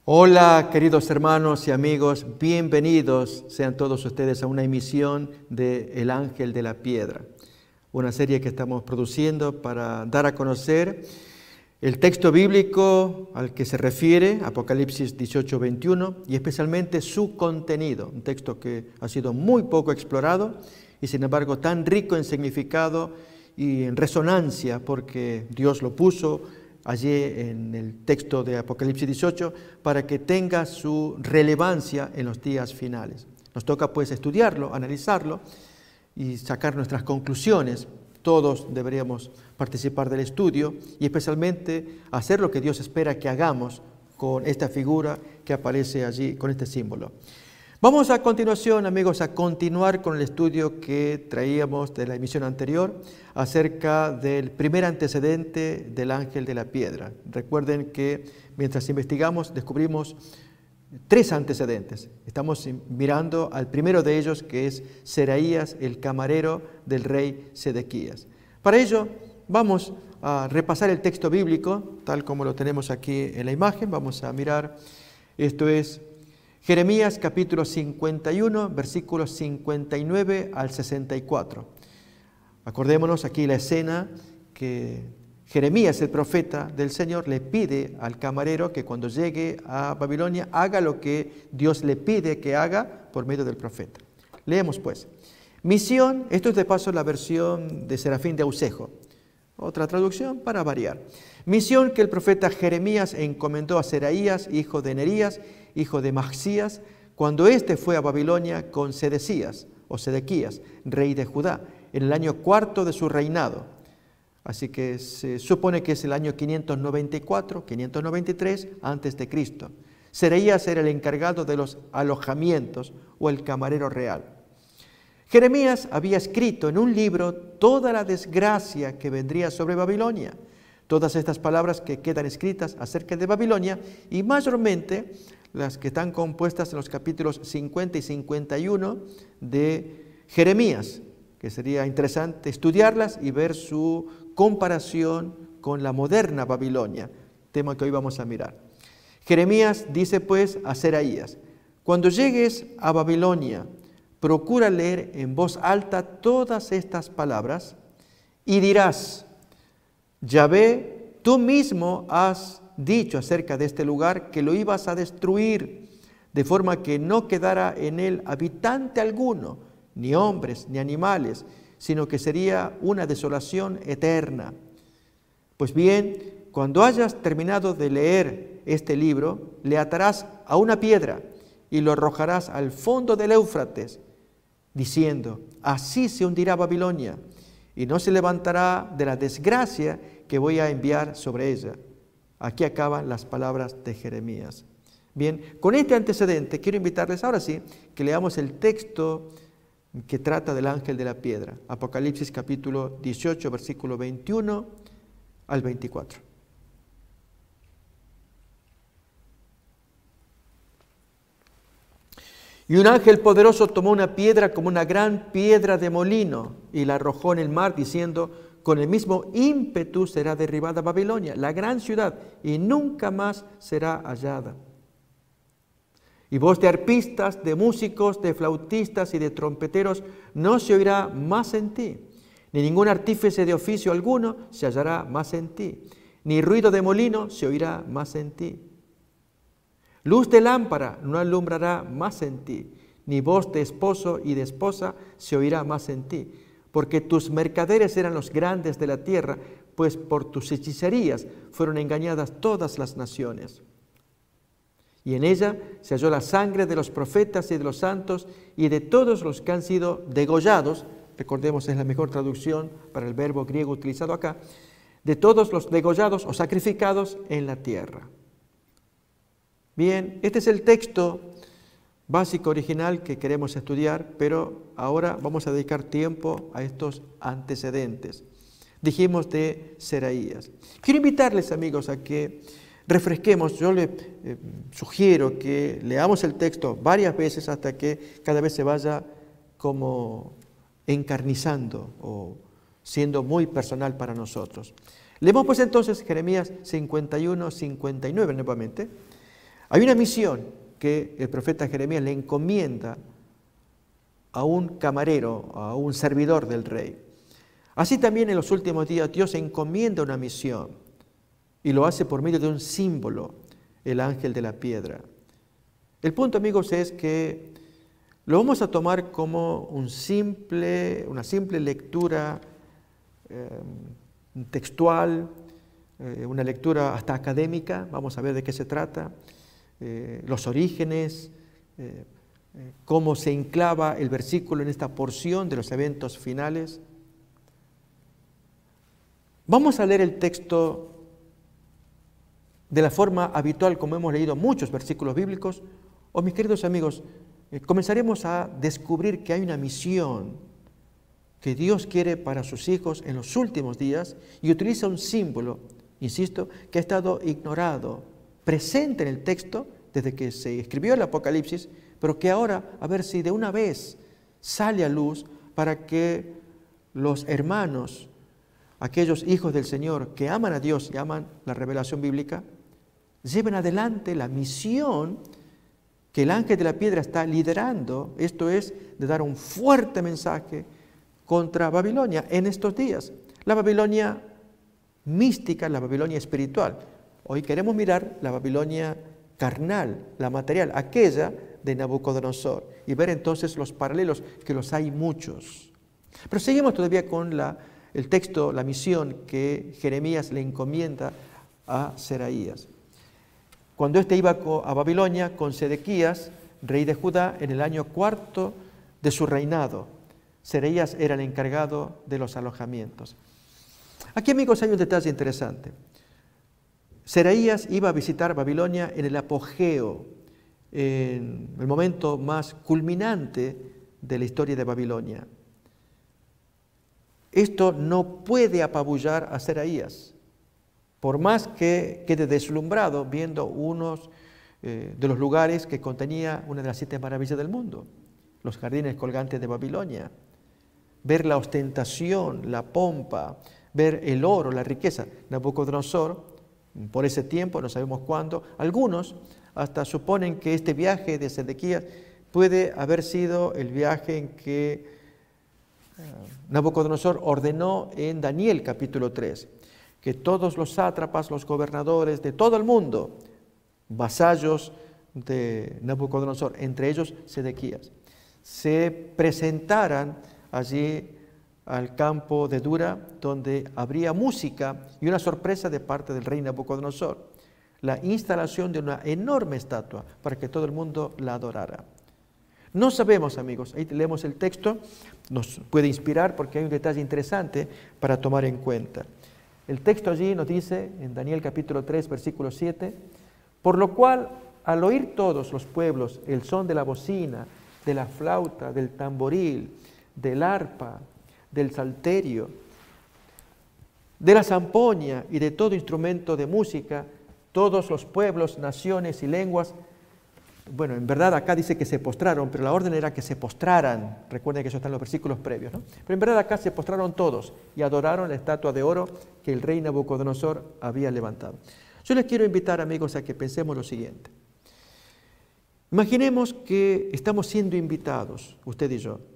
Hola, queridos hermanos y amigos, bienvenidos sean todos ustedes a una emisión de El Ángel de la Piedra, una serie que estamos produciendo para dar a conocer el texto bíblico al que se refiere, Apocalipsis 18:21, y especialmente su contenido, un texto que ha sido muy poco explorado y sin embargo tan rico en significado y en resonancia porque Dios lo puso allí en el texto de Apocalipsis 18 para que tenga su relevancia en los días finales. Nos toca pues estudiarlo, analizarlo y sacar nuestras conclusiones. Todos deberíamos participar del estudio y especialmente hacer lo que Dios espera que hagamos con esta figura que aparece allí, con este símbolo. Vamos a continuación, amigos, a continuar con el estudio que traíamos de la emisión anterior acerca del primer antecedente del ángel de la piedra. Recuerden que mientras investigamos descubrimos tres antecedentes. Estamos mirando al primero de ellos, que es Seraías, el camarero del rey Sedequías. Para ello vamos a repasar el texto bíblico tal como lo tenemos aquí en la imagen. Vamos a mirar, esto es Jeremías capítulo 51, versículos 59 al 64. Acordémonos aquí la escena que Jeremías, el profeta del Señor, le pide al camarero que cuando llegue a Babilonia haga lo que Dios le pide que haga por medio del profeta. Leemos pues. Misión, esto es de paso la versión de Serafín de Ausejo, otra traducción para variar. Misión que el profeta Jeremías encomendó a Seraías, hijo de Nerías, hijo de Mahsías, cuando éste fue a Babilonia con Sedecías o Sedequías, rey de Judá, en el año cuarto de su reinado. Así que se supone que es el año 594, 593 antes de Cristo. Seraías era el encargado de los alojamientos o el camarero real. Jeremías había escrito en un libro toda la desgracia que vendría sobre Babilonia. Todas estas palabras que quedan escritas acerca de Babilonia y mayormente las que están compuestas en los capítulos 50 y 51 de Jeremías, que sería interesante estudiarlas y ver su comparación con la moderna Babilonia, tema que hoy vamos a mirar. Jeremías dice pues a Seraías: cuando llegues a Babilonia, procura leer en voz alta todas estas palabras y dirás: Yahvé, tú mismo has dicho acerca de este lugar que lo ibas a destruir, de forma que no quedara en él habitante alguno, ni hombres, ni animales, sino que sería una desolación eterna. Pues bien, cuando hayas terminado de leer este libro, le atarás a una piedra y lo arrojarás al fondo del Éufrates, diciendo: así se hundirá Babilonia, y no se levantará de la desgracia que voy a enviar sobre ella. Aquí acaban las palabras de Jeremías. Bien, con este antecedente quiero invitarles ahora sí que leamos el texto que trata del ángel de la piedra. Apocalipsis capítulo 18, versículo 21 al 24. Y un ángel poderoso tomó una piedra como una gran piedra de molino y la arrojó en el mar, diciendo: con el mismo ímpetu será derribada Babilonia, la gran ciudad, y nunca más será hallada. Y voz de arpistas, de músicos, de flautistas y de trompeteros no se oirá más en ti, ni ningún artífice de oficio alguno se hallará más en ti, ni ruido de molino se oirá más en ti. Luz de lámpara no alumbrará más en ti, ni voz de esposo y de esposa se oirá más en ti, porque tus mercaderes eran los grandes de la tierra, pues por tus hechicerías fueron engañadas todas las naciones. Y en ella se halló la sangre de los profetas y de los santos y de todos los que han sido degollados, recordemos es la mejor traducción para el verbo griego utilizado acá, de todos los degollados o sacrificados en la tierra. Bien, este es el texto básico original que queremos estudiar, pero ahora vamos a dedicar tiempo a estos antecedentes. Dijimos de Seraías. Quiero invitarles, amigos, a que refresquemos. Yo les sugiero que leamos el texto varias veces hasta que cada vez se vaya como encarnizando o siendo muy personal para nosotros. Leemos pues entonces Jeremías 51, 59 nuevamente. Hay una misión que el profeta Jeremías le encomienda a un camarero, a un servidor del rey. Así también en los últimos días Dios encomienda una misión y lo hace por medio de un símbolo, el ángel de la piedra. El punto, amigos, es que lo vamos a tomar como una simple lectura textual, una lectura hasta académica. Vamos a ver de qué se trata, los orígenes, cómo se enclava el versículo en esta porción de los eventos finales. Vamos a leer el texto de la forma habitual como hemos leído muchos versículos bíblicos, o mis queridos amigos, comenzaremos a descubrir que hay una misión que Dios quiere para sus hijos en los últimos días y utiliza un símbolo, insisto, que ha estado ignorado, presente en el texto desde que se escribió el Apocalipsis, pero que ahora, a ver si de una vez sale a luz para que los hermanos, aquellos hijos del Señor que aman a Dios y aman la revelación bíblica, lleven adelante la misión que el ángel de la piedra está liderando, esto es, de dar un fuerte mensaje contra Babilonia en estos días. La Babilonia mística, la Babilonia espiritual. Hoy queremos mirar la Babilonia carnal, la material, aquella de Nabucodonosor, y ver entonces los paralelos, que los hay muchos. Pero seguimos todavía con el texto, la misión que Jeremías le encomienda a Seraías. Cuando éste iba a Babilonia con Sedequías, rey de Judá, en el año 4 de su reinado, Seraías era el encargado de los alojamientos. Aquí, amigos, hay un detalle interesante. Seraías iba a visitar Babilonia en el apogeo, en el momento más culminante de la historia de Babilonia. Esto no puede apabullar a Seraías, por más que quede deslumbrado viendo unos de los lugares que contenía una de las 7 maravillas del mundo, los jardines colgantes de Babilonia, ver la ostentación, la pompa, ver el oro, la riqueza. Nabucodonosor, por ese tiempo, no sabemos cuándo, algunos hasta suponen que este viaje de Sedequías puede haber sido el viaje en que Nabucodonosor ordenó en Daniel capítulo 3, que todos los sátrapas, los gobernadores de todo el mundo, vasallos de Nabucodonosor, entre ellos Sedequías, se presentaran allí al campo de Dura, donde habría música y una sorpresa de parte del rey Nabucodonosor, la instalación de una enorme estatua para que todo el mundo la adorara. No sabemos, amigos, ahí leemos el texto, nos puede inspirar porque hay un detalle interesante para tomar en cuenta. El texto allí nos dice, en Daniel capítulo 3, versículo 7, por lo cual, al oír todos los pueblos el son de la bocina, de la flauta, del tamboril, del arpa, del salterio, de la zampoña y de todo instrumento de música, todos los pueblos, naciones y lenguas, bueno, en verdad acá dice que se postraron, pero la orden era que se postraran. Recuerden que eso está en los versículos previos, ¿no? Pero en verdad acá se postraron todos y adoraron la estatua de oro que el rey Nabucodonosor había levantado. Yo les quiero invitar, amigos, a que pensemos lo siguiente. Imaginemos que estamos siendo invitados, usted y yo,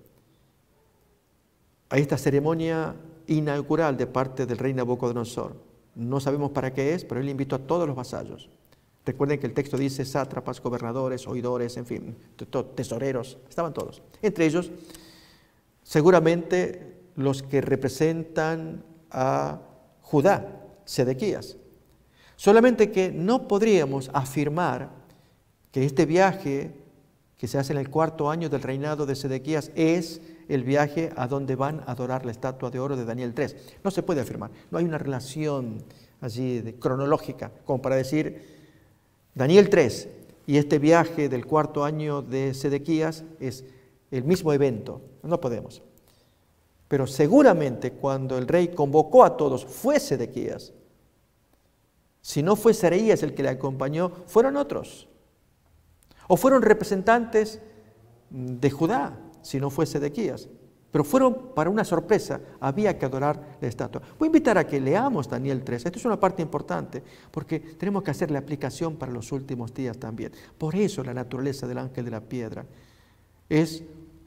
a esta ceremonia inaugural de parte del rey Nabucodonosor. No sabemos para qué es, pero él invitó a todos los vasallos. Recuerden que el texto dice sátrapas, gobernadores, oidores, en fin, tesoreros, estaban todos. Entre ellos, seguramente los que representan a Judá, Sedequías. Solamente que no podríamos afirmar que este viaje que se hace en el 4º año del reinado de Sedequías es el viaje a donde van a adorar la estatua de oro de Daniel 3. No se puede afirmar, no hay una relación allí cronológica como para decir Daniel 3 y este viaje del 4º año de Sedequías es el mismo evento. No podemos. Pero seguramente cuando el rey convocó a todos fue Sedequías. Si no fue Seraías el que le acompañó, fueron otros. O fueron representantes de Judá, si no fue Sedequías. Pero fueron para una sorpresa, había que adorar la estatua. Voy a invitar a que leamos Daniel 3. Esto es una parte importante, porque tenemos que hacer la aplicación para los últimos días también. Por eso la naturaleza del ángel de la piedra es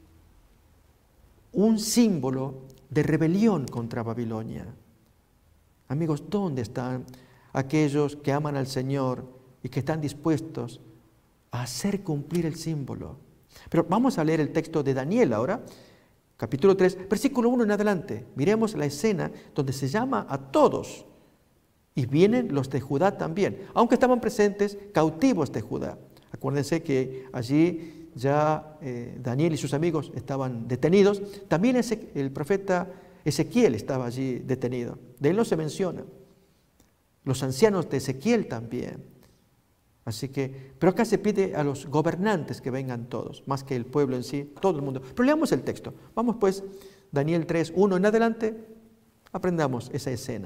un símbolo de rebelión contra Babilonia. Amigos, ¿dónde están aquellos que aman al Señor y que están dispuestos a hacer cumplir el símbolo? Pero vamos a leer el texto de Daniel ahora, capítulo 3, versículo 1 en adelante. Miremos la escena donde se llama a todos. Y vienen los de Judá también, aunque estaban presentes cautivos de Judá. Acuérdense que allí ya Daniel y sus amigos estaban detenidos. También el profeta Ezequiel estaba allí detenido. De él no se menciona. Los ancianos de Ezequiel también. Así que, pero acá se pide a los gobernantes que vengan todos, más que el pueblo en sí, todo el mundo. Pero leamos el texto. Vamos pues, Daniel 3, 1 en adelante, aprendamos esa escena.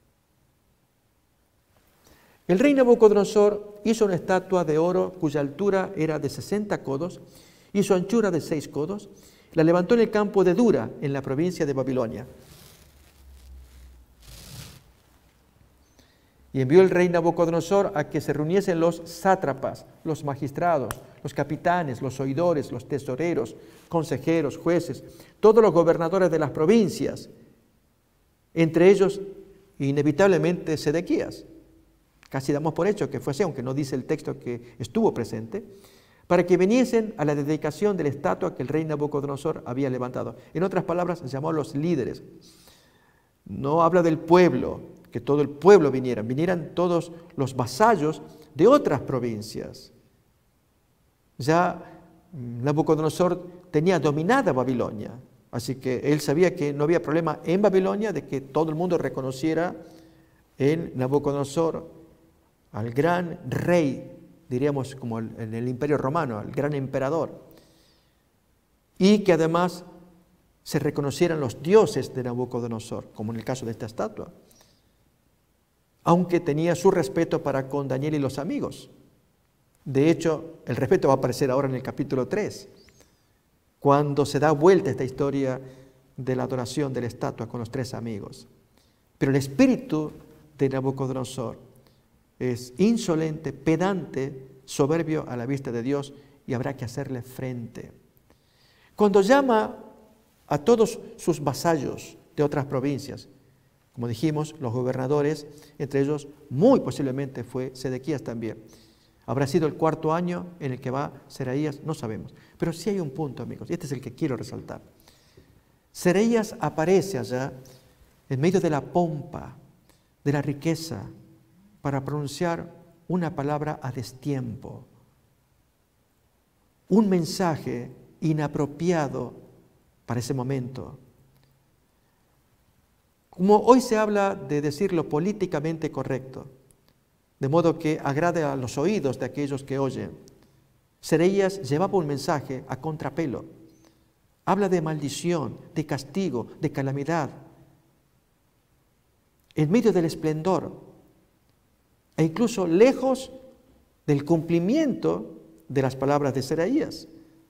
El rey Nabucodonosor hizo una estatua de oro cuya altura era de 60 codos y su anchura de 6 codos. La levantó en el campo de Dura, en la provincia de Babilonia. Y envió el rey Nabucodonosor a que se reuniesen los sátrapas, los magistrados, los capitanes, los oidores, los tesoreros, consejeros, jueces, todos los gobernadores de las provincias, entre ellos inevitablemente Sedequías. Casi damos por hecho que fue así, aunque no dice el texto que estuvo presente, para que viniesen a la dedicación de la estatua que el rey Nabucodonosor había levantado. En otras palabras, llamó a los líderes. No habla del pueblo, que todo el pueblo vinieran todos los vasallos de otras provincias. Ya Nabucodonosor tenía dominada Babilonia, así que él sabía que no había problema en Babilonia de que todo el mundo reconociera en Nabucodonosor al gran rey, diríamos como en el Imperio Romano, al gran emperador, y que además se reconocieran los dioses de Nabucodonosor, como en el caso de esta estatua, aunque tenía su respeto para con Daniel y los amigos. De hecho, el respeto va a aparecer ahora en el capítulo 3, cuando se da vuelta esta historia de la adoración de la estatua con los 3 amigos. Pero el espíritu de Nabucodonosor es insolente, pedante, soberbio a la vista de Dios, y habrá que hacerle frente. Cuando llama a todos sus vasallos de otras provincias, como dijimos, los gobernadores, entre ellos muy posiblemente fue Sedequías también. Habrá sido el 4º año en el que va Seraías, no sabemos. Pero sí hay un punto, amigos, y este es el que quiero resaltar. Seraías aparece allá en medio de la pompa, de la riqueza, para pronunciar una palabra a destiempo, un mensaje inapropiado para ese momento. Como hoy se habla de decir lo políticamente correcto, de modo que agrade a los oídos de aquellos que oyen, Seraías llevaba un mensaje a contrapelo. Habla de maldición, de castigo, de calamidad, en medio del esplendor, e incluso lejos del cumplimiento de las palabras de Seraías.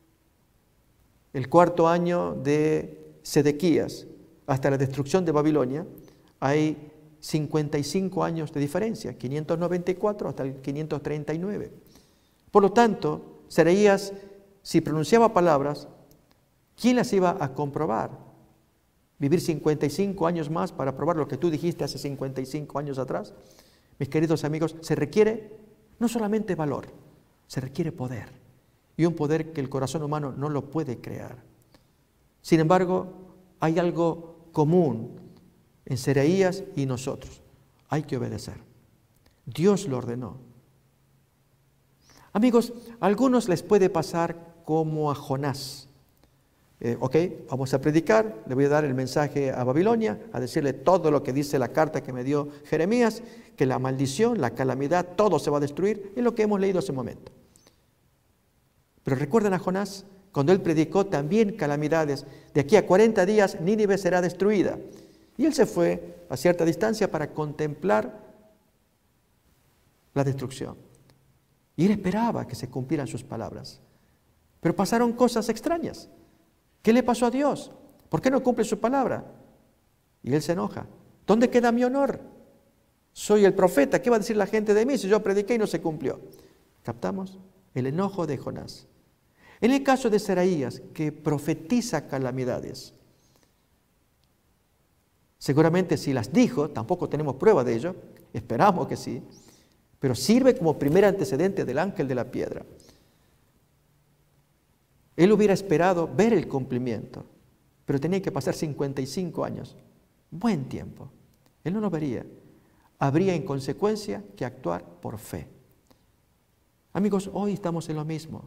El 4º año de Sedequías hasta la destrucción de Babilonia hay 55 años de diferencia, 594 hasta el 539. Por lo tanto, Seraías, si pronunciaba palabras, ¿quién las iba a comprobar? ¿Vivir 55 años más para probar lo que tú dijiste hace 55 años atrás? Mis queridos amigos, se requiere no solamente valor, se requiere poder. Y un poder que el corazón humano no lo puede crear. Sin embargo, hay algo común en Seraías y nosotros. Hay que obedecer. Dios lo ordenó. Amigos, a algunos les puede pasar como a Jonás. Vamos a predicar, le voy a dar el mensaje a Babilonia, a decirle todo lo que dice la carta que me dio Jeremías, que la maldición, la calamidad, todo se va a destruir, es lo que hemos leído hace un momento. Pero recuerdan a Jonás, cuando él predicó también calamidades, de aquí a 40 días Nínive será destruida. Y él se fue a cierta distancia para contemplar la destrucción. Y él esperaba que se cumplieran sus palabras. Pero pasaron cosas extrañas. ¿Qué le pasó a Dios? ¿Por qué no cumple su palabra? Y él se enoja. ¿Dónde queda mi honor? Soy el profeta, ¿qué va a decir la gente de mí si yo prediqué y no se cumplió? ¿Captamos? El enojo de Jonás. En el caso de Seraías, que profetiza calamidades, seguramente si las dijo, tampoco tenemos prueba de ello, esperamos que sí, pero sirve como primer antecedente del ángel de la piedra. Él hubiera esperado ver el cumplimiento, pero tenía que pasar 55 años, buen tiempo. Él no lo vería. Habría en consecuencia que actuar por fe. Amigos, hoy estamos en lo mismo.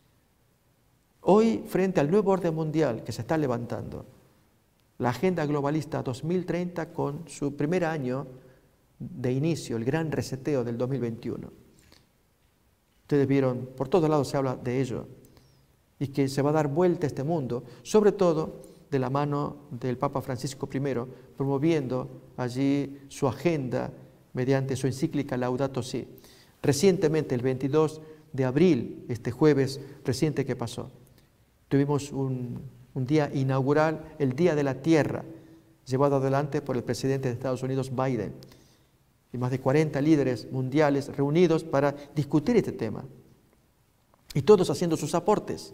Hoy, frente al nuevo orden mundial que se está levantando, la Agenda Globalista 2030 con su primer año de inicio, el gran reseteo del 2021. Ustedes vieron, por todos lados se habla de ello, y que se va a dar vuelta a este mundo, sobre todo de la mano del Papa Francisco I, promoviendo allí su agenda mediante su encíclica Laudato Si. Recientemente, el 22 de abril, este jueves reciente que pasó, tuvimos un día inaugural, el Día de la Tierra, llevado adelante por el presidente de Estados Unidos, Biden, y más de 40 líderes mundiales reunidos para discutir este tema, y todos haciendo sus aportes.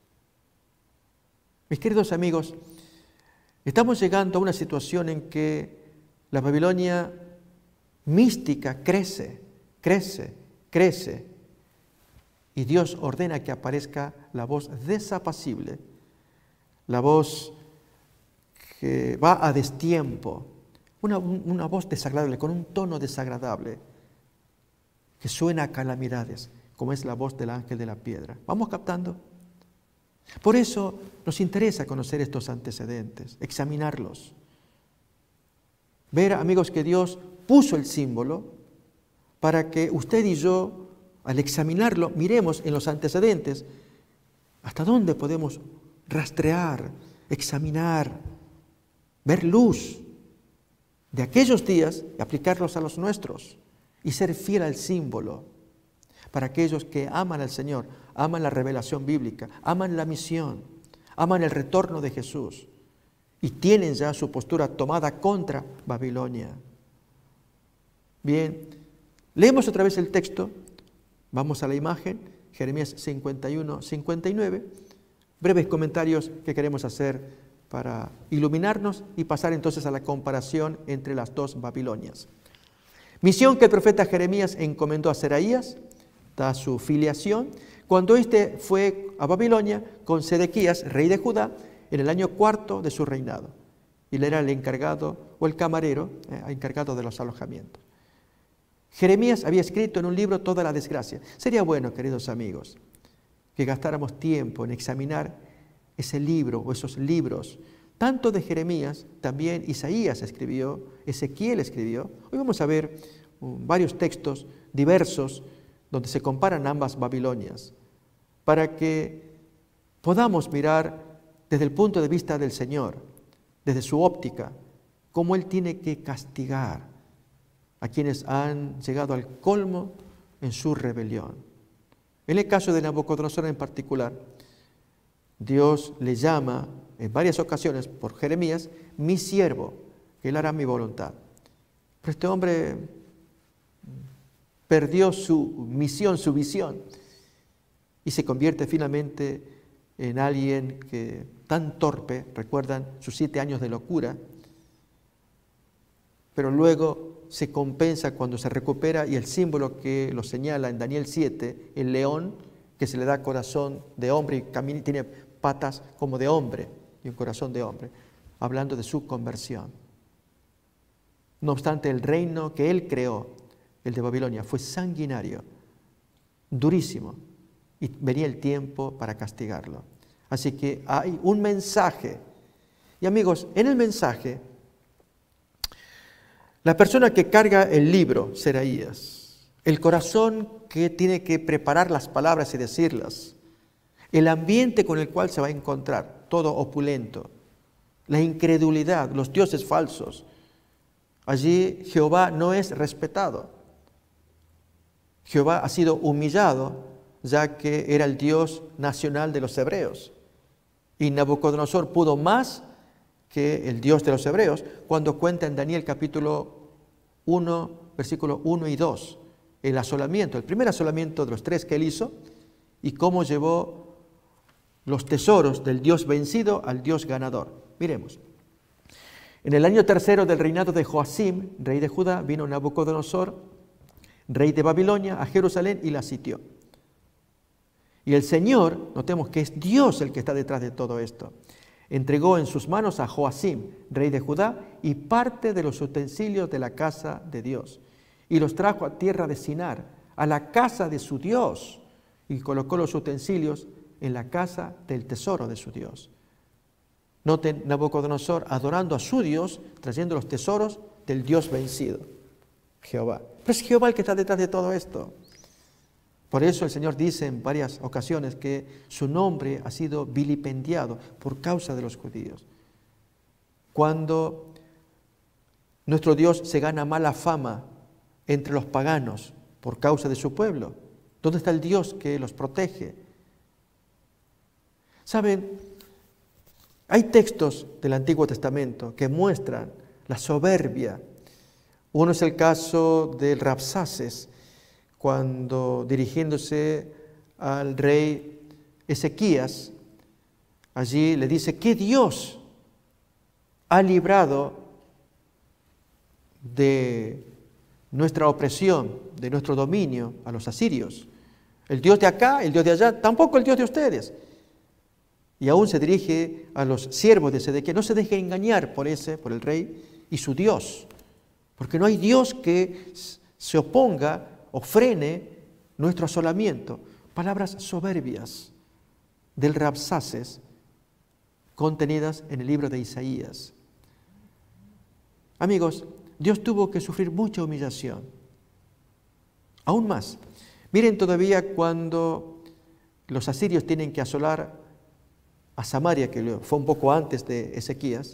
Mis queridos amigos, estamos llegando a una situación en que la Babilonia mística crece, y Dios ordena que aparezca la voz desapacible, la voz que va a destiempo, una voz desagradable, con un tono desagradable, que suena a calamidades, como es la voz del ángel de la piedra. ¿Vamos captando? Por eso nos interesa conocer estos antecedentes, examinarlos. Ver, amigos, que Dios puso el símbolo para que usted y yo, al examinarlo, miremos en los antecedentes hasta dónde podemos rastrear, examinar, ver luz de aquellos días y aplicarlos a los nuestros y ser fiel al símbolo. Para aquellos que aman al Señor, aman la revelación bíblica, aman la misión, aman el retorno de Jesús y tienen ya su postura tomada contra Babilonia. Bien, leemos otra vez el texto, vamos a la imagen, Jeremías 51, 59, breves comentarios que queremos hacer para iluminarnos y pasar entonces a la comparación entre las dos Babilonias. Misión que el profeta Jeremías encomendó a Seraías, da su filiación, cuando éste fue a Babilonia con Sedequías, rey de Judá, en el año 4 de su reinado. Y él era el encargado, o el camarero, encargado de los alojamientos. Jeremías había escrito en un libro toda la desgracia. Sería bueno, queridos amigos, que gastáramos tiempo en examinar ese libro o esos libros, tanto de Jeremías, también Isaías escribió, Ezequiel escribió. Hoy vamos a ver varios textos diversos donde se comparan ambas Babilonias, para que podamos mirar desde el punto de vista del Señor, desde su óptica, cómo Él tiene que castigar a quienes han llegado al colmo en su rebelión. En el caso de Nabucodonosor en particular, Dios le llama en varias ocasiones por Jeremías, mi siervo, que Él hará mi voluntad. Pero este hombre perdió su misión, su visión, y se convierte finalmente en alguien que tan torpe, recuerdan sus 7 años de locura, pero luego se compensa cuando se recupera y el símbolo que lo señala en Daniel 7, el león que se le da corazón de hombre y tiene patas como de hombre y un corazón de hombre, hablando de su conversión. No obstante, el reino que él creó, el de Babilonia, fue sanguinario, durísimo, y venía el tiempo para castigarlo. Así que hay un mensaje. Y amigos, en el mensaje, la persona que carga el libro, Seraías, el corazón que tiene que preparar las palabras y decirlas, el ambiente con el cual se va a encontrar, todo opulento, la incredulidad, los dioses falsos. Allí Jehová no es respetado. Jehová ha sido humillado, ya que era el Dios nacional de los hebreos. Y Nabucodonosor pudo más que el Dios de los hebreos, cuando cuenta en Daniel capítulo 1, versículos 1 y 2, el asolamiento, el primer asolamiento de los 3 que él hizo, y cómo llevó los tesoros del Dios vencido al Dios ganador. Miremos. En el año 3 del reinado de Joacim, rey de Judá, vino Nabucodonosor, rey de Babilonia, a Jerusalén y la sitió. Y el Señor, notemos que es Dios el que está detrás de todo esto, entregó en sus manos a Joacim, rey de Judá, y parte de los utensilios de la casa de Dios, y los trajo a tierra de Sinar, a la casa de su Dios, y colocó los utensilios en la casa del tesoro de su Dios. Noten Nabucodonosor adorando a su Dios, trayendo los tesoros del Dios vencido, Jehová. Pero es Jehová el que está detrás de todo esto. Por eso el Señor dice en varias ocasiones que su nombre ha sido vilipendiado por causa de los judíos. Cuando nuestro Dios se gana mala fama entre los paganos por causa de su pueblo, ¿dónde está el Dios que los protege? ¿Saben? Hay textos del Antiguo Testamento que muestran la soberbia. Uno es el caso del Rabsaces, cuando dirigiéndose al rey Ezequías, allí le dice, ¿qué Dios ha librado de nuestra opresión, de nuestro dominio a los asirios? El Dios de acá, el Dios de allá, tampoco el Dios de ustedes. Y aún se dirige a los siervos de Sedequías, no se dejen engañar por el rey y su Dios, porque no hay Dios que se oponga o frene nuestro asolamiento. Palabras soberbias del Rabsaces contenidas en el libro de Isaías. Amigos, Dios tuvo que sufrir mucha humillación. Aún más, miren todavía cuando los asirios tienen que asolar a Samaria, que fue un poco antes de Ezequías,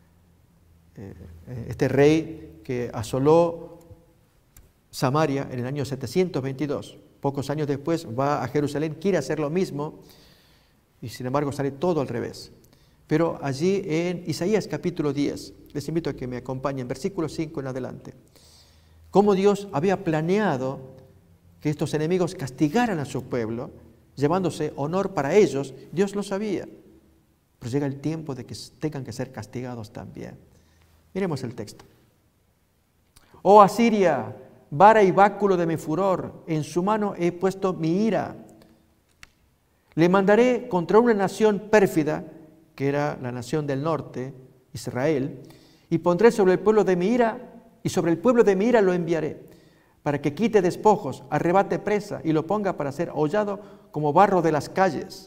este rey que asoló Samaria en el año 722, pocos años después va a Jerusalén, quiere hacer lo mismo y sin embargo sale todo al revés. Pero allí en Isaías capítulo 10, les invito a que me acompañen, versículo 5 en adelante, cómo Dios había planeado que estos enemigos castigaran a su pueblo, llevándose honor para ellos, Dios lo sabía, pero llega el tiempo de que tengan que ser castigados también. Miremos el texto. Oh Asiria, vara y báculo de mi furor, en su mano he puesto mi ira. Le mandaré contra una nación pérfida, que era la nación del norte, Israel, y pondré sobre el pueblo de mi ira, y sobre el pueblo de mi ira lo enviaré, para que quite despojos, arrebate presa, y lo ponga para ser hollado como barro de las calles.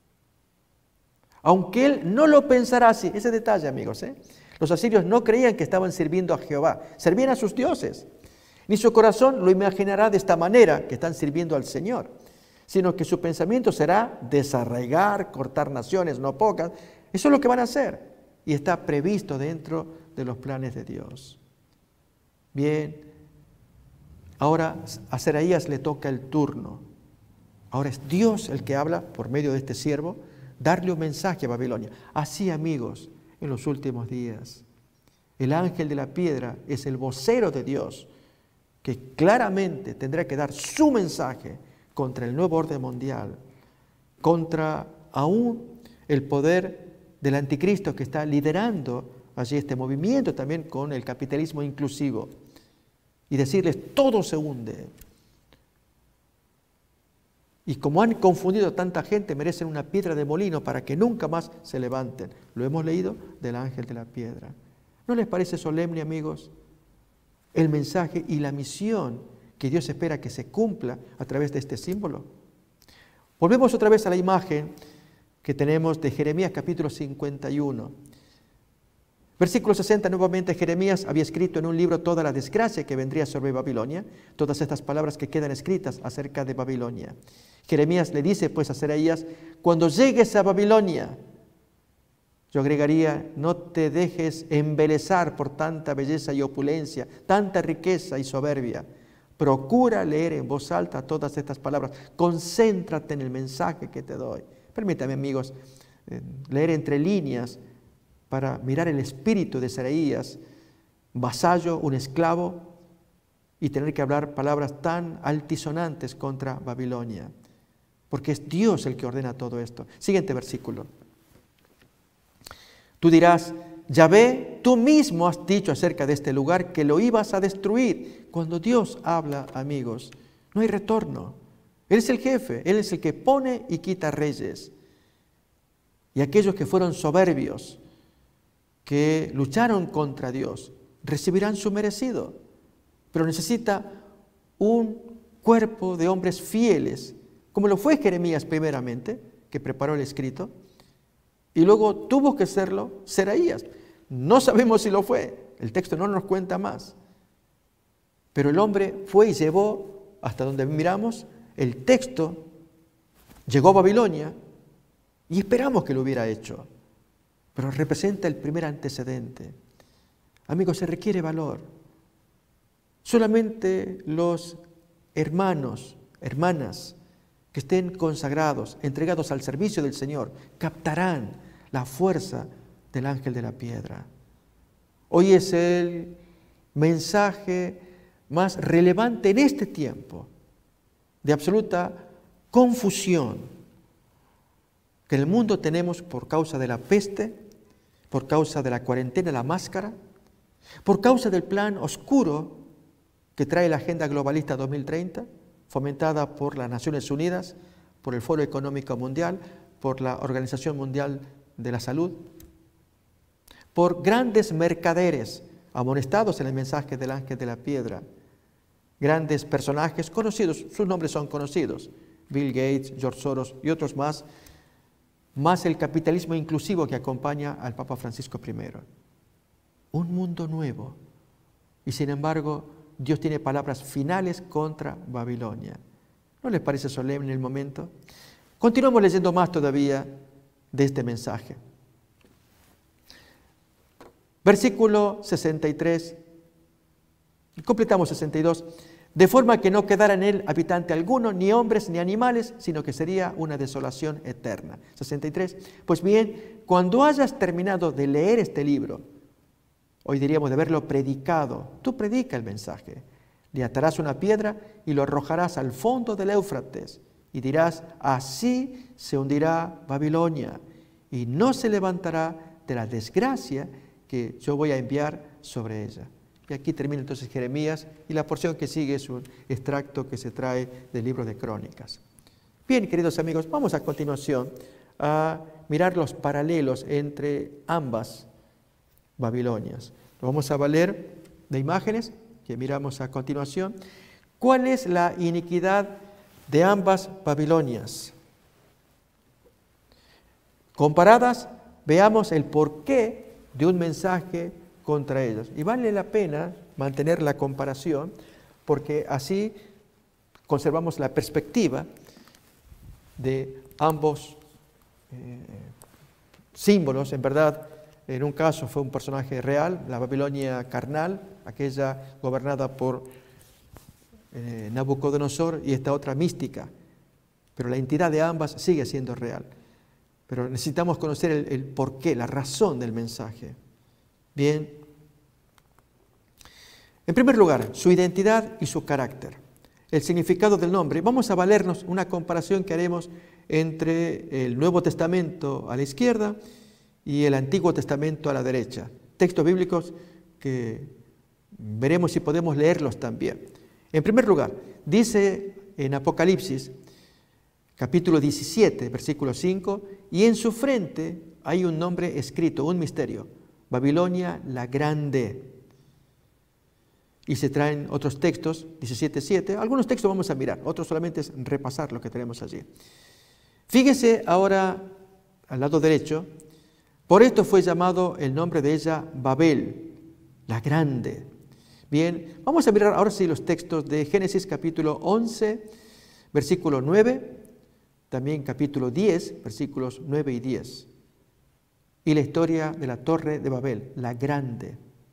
Aunque él no lo pensará así, ese detalle, amigos, los asirios no creían que estaban sirviendo a Jehová, servían a sus dioses. Ni su corazón lo imaginará de esta manera, que están sirviendo al Señor, sino que su pensamiento será desarraigar, cortar naciones, no pocas. Eso es lo que van a hacer. Y está previsto dentro de los planes de Dios. Bien, ahora a Seraías le toca el turno. Ahora es Dios el que habla por medio de este siervo, darle un mensaje a Babilonia. Así, amigos, en los últimos días, el ángel de la piedra es el vocero de Dios, que claramente tendrá que dar su mensaje contra el nuevo orden mundial, contra aún el poder del anticristo que está liderando allí este movimiento también con el capitalismo inclusivo, y decirles todo se hunde. Y como han confundido a tanta gente, merecen una piedra de molino para que nunca más se levanten. Lo hemos leído del ángel de la piedra. ¿No les parece solemne, amigos, el mensaje y la misión que Dios espera que se cumpla a través de este símbolo? Volvemos otra vez a la imagen que tenemos de Jeremías capítulo 51. Versículo 60, nuevamente Jeremías había escrito en un libro toda la desgracia que vendría sobre Babilonia, todas estas palabras que quedan escritas acerca de Babilonia. Jeremías le dice pues a Seraías, cuando llegues a Babilonia, yo agregaría, no te dejes embelesar por tanta belleza y opulencia, tanta riqueza y soberbia. Procura leer en voz alta todas estas palabras, concéntrate en el mensaje que te doy. Permítame, amigos, leer entre líneas para mirar el espíritu de Seraías, vasallo, un esclavo, y tener que hablar palabras tan altisonantes contra Babilonia. Porque es Dios el que ordena todo esto. Siguiente versículo. Tú dirás, Yahvé, tú mismo has dicho acerca de este lugar que lo ibas a destruir. Cuando Dios habla, amigos, no hay retorno. Él es el jefe, Él es el que pone y quita reyes. Y aquellos que fueron soberbios, que lucharon contra Dios, recibirán su merecido. Pero necesita un cuerpo de hombres fieles, como lo fue Jeremías primeramente, que preparó el escrito, y luego tuvo que serlo Seraías. No sabemos si lo fue, el texto no nos cuenta más. Pero el hombre fue y llevó, hasta donde miramos, el texto, llegó a Babilonia, y esperamos que lo hubiera hecho. Pero representa el primer antecedente. Amigos, se requiere valor. Solamente los hermanos, hermanas, que estén consagrados, entregados al servicio del Señor, captarán la fuerza del ángel de la piedra. Hoy es el mensaje más relevante en este tiempo, de absoluta confusión, que en el mundo tenemos por causa de la peste, por causa de la cuarentena, la máscara, por causa del plan oscuro que trae la Agenda Globalista 2030, fomentada por las Naciones Unidas, por el Foro Económico Mundial, por la Organización Mundial de la Salud, por grandes mercaderes amonestados en el mensaje del ángel de la piedra, grandes personajes conocidos, sus nombres son conocidos, Bill Gates, George Soros y otros más el capitalismo inclusivo que acompaña al Papa Francisco I. Un mundo nuevo. Y sin embargo, Dios tiene palabras finales contra Babilonia. ¿No les parece solemne el momento? Continuamos leyendo más todavía de este mensaje. Versículo 63, completamos 62. De forma que no quedara en él habitante alguno, ni hombres ni animales, sino que sería una desolación eterna. 63. Pues bien, cuando hayas terminado de leer este libro, hoy diríamos de haberlo predicado, tú predica el mensaje, le atarás una piedra y lo arrojarás al fondo del Éufrates y dirás, así se hundirá Babilonia y no se levantará de la desgracia que yo voy a enviar sobre ella. Y aquí termina entonces Jeremías y la porción que sigue es un extracto que se trae del libro de Crónicas. Bien, queridos amigos, vamos a continuación a mirar los paralelos entre ambas Babilonias. Lo vamos a valer de imágenes que miramos a continuación. ¿Cuál es la iniquidad de ambas Babilonias? Comparadas, veamos el porqué de un mensaje contra ellas. Y vale la pena mantener la comparación porque así conservamos la perspectiva de ambos símbolos. En verdad, en un caso fue un personaje real, la Babilonia carnal, aquella gobernada por Nabucodonosor, y esta otra mística. Pero la entidad de ambas sigue siendo real. Pero necesitamos conocer el porqué, la razón del mensaje. Bien. En primer lugar, su identidad y su carácter. El significado del nombre. Vamos a valernos una comparación que haremos entre el Nuevo Testamento a la izquierda y el Antiguo Testamento a la derecha. Textos bíblicos que veremos si podemos leerlos también. En primer lugar, dice en Apocalipsis, capítulo 17, versículo 5, y en su frente hay un nombre escrito, un misterio, Babilonia la Grande. Y se traen otros textos, 17:7. Algunos textos vamos a mirar, otros solamente es repasar lo que tenemos allí. Fíjese ahora al lado derecho, por esto fue llamado el nombre de ella Babel, la Grande. Bien, vamos a mirar ahora sí los textos de Génesis capítulo 11, versículo 9, también capítulo 10, versículos 9 y 10. Y la historia de la Torre de Babel, la Grande.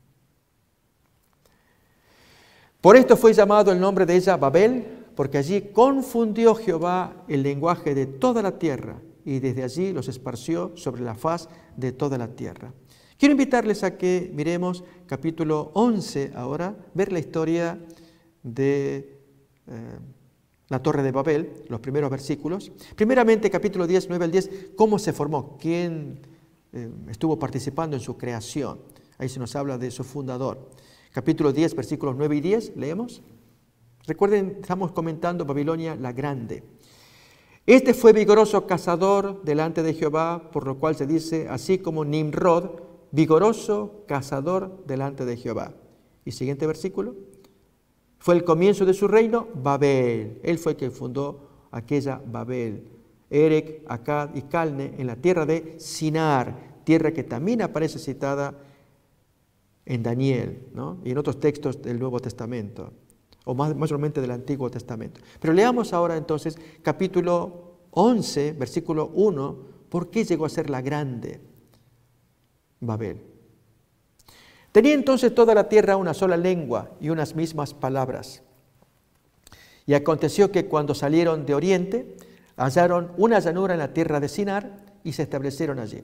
Por esto fue llamado el nombre de ella Babel, porque allí confundió Jehová el lenguaje de toda la tierra, y desde allí los esparció sobre la faz de toda la tierra. Quiero invitarles a que miremos capítulo 11 ahora, ver la historia de la Torre de Babel, los primeros versículos. Primeramente, capítulo 10, 9 al 10, cómo se formó, quién estuvo participando en su creación. Ahí se nos habla de su fundador. Capítulo 10, versículos 9 y 10, leemos. Recuerden, estamos comentando Babilonia la Grande. Este fue vigoroso cazador delante de Jehová, por lo cual se dice, así como Nimrod, vigoroso cazador delante de Jehová. Y siguiente versículo. Fue el comienzo de su reino, Babel. Él fue quien fundó aquella Babel. Erec, Akkad y Calne en la tierra de Sinar, tierra que también aparece citada en Daniel, ¿no? Y en otros textos del Nuevo Testamento, o mayormente del Antiguo Testamento. Pero leamos ahora entonces capítulo 11, versículo 1, ¿por qué llegó a ser la grande Babel? Tenía entonces toda la tierra una sola lengua y unas mismas palabras. Y aconteció que cuando salieron de oriente, hallaron una llanura en la tierra de Sinar y se establecieron allí.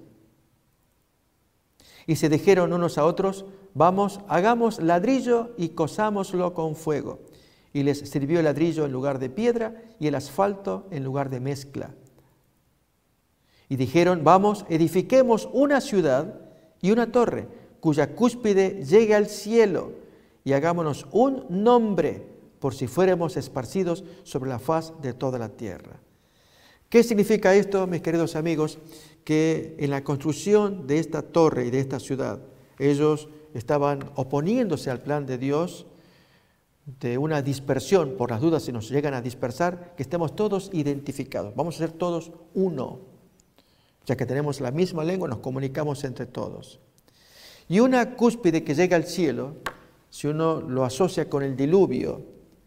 Y se dijeron unos a otros, vamos, hagamos ladrillo y cozámoslo con fuego. Y les sirvió el ladrillo en lugar de piedra y el asfalto en lugar de mezcla. Y dijeron, vamos, edifiquemos una ciudad y una torre, cuya cúspide llegue al cielo, y hagámonos un nombre, por si fuéramos esparcidos sobre la faz de toda la tierra. ¿Qué significa esto, mis queridos amigos? Que en la construcción de esta torre y de esta ciudad, ellos estaban oponiéndose al plan de Dios de una dispersión, por las dudas si nos llegan a dispersar, que estemos todos identificados, vamos a ser todos uno, ya que tenemos la misma lengua, nos comunicamos entre todos. Y una cúspide que llega al cielo, si uno lo asocia con el diluvio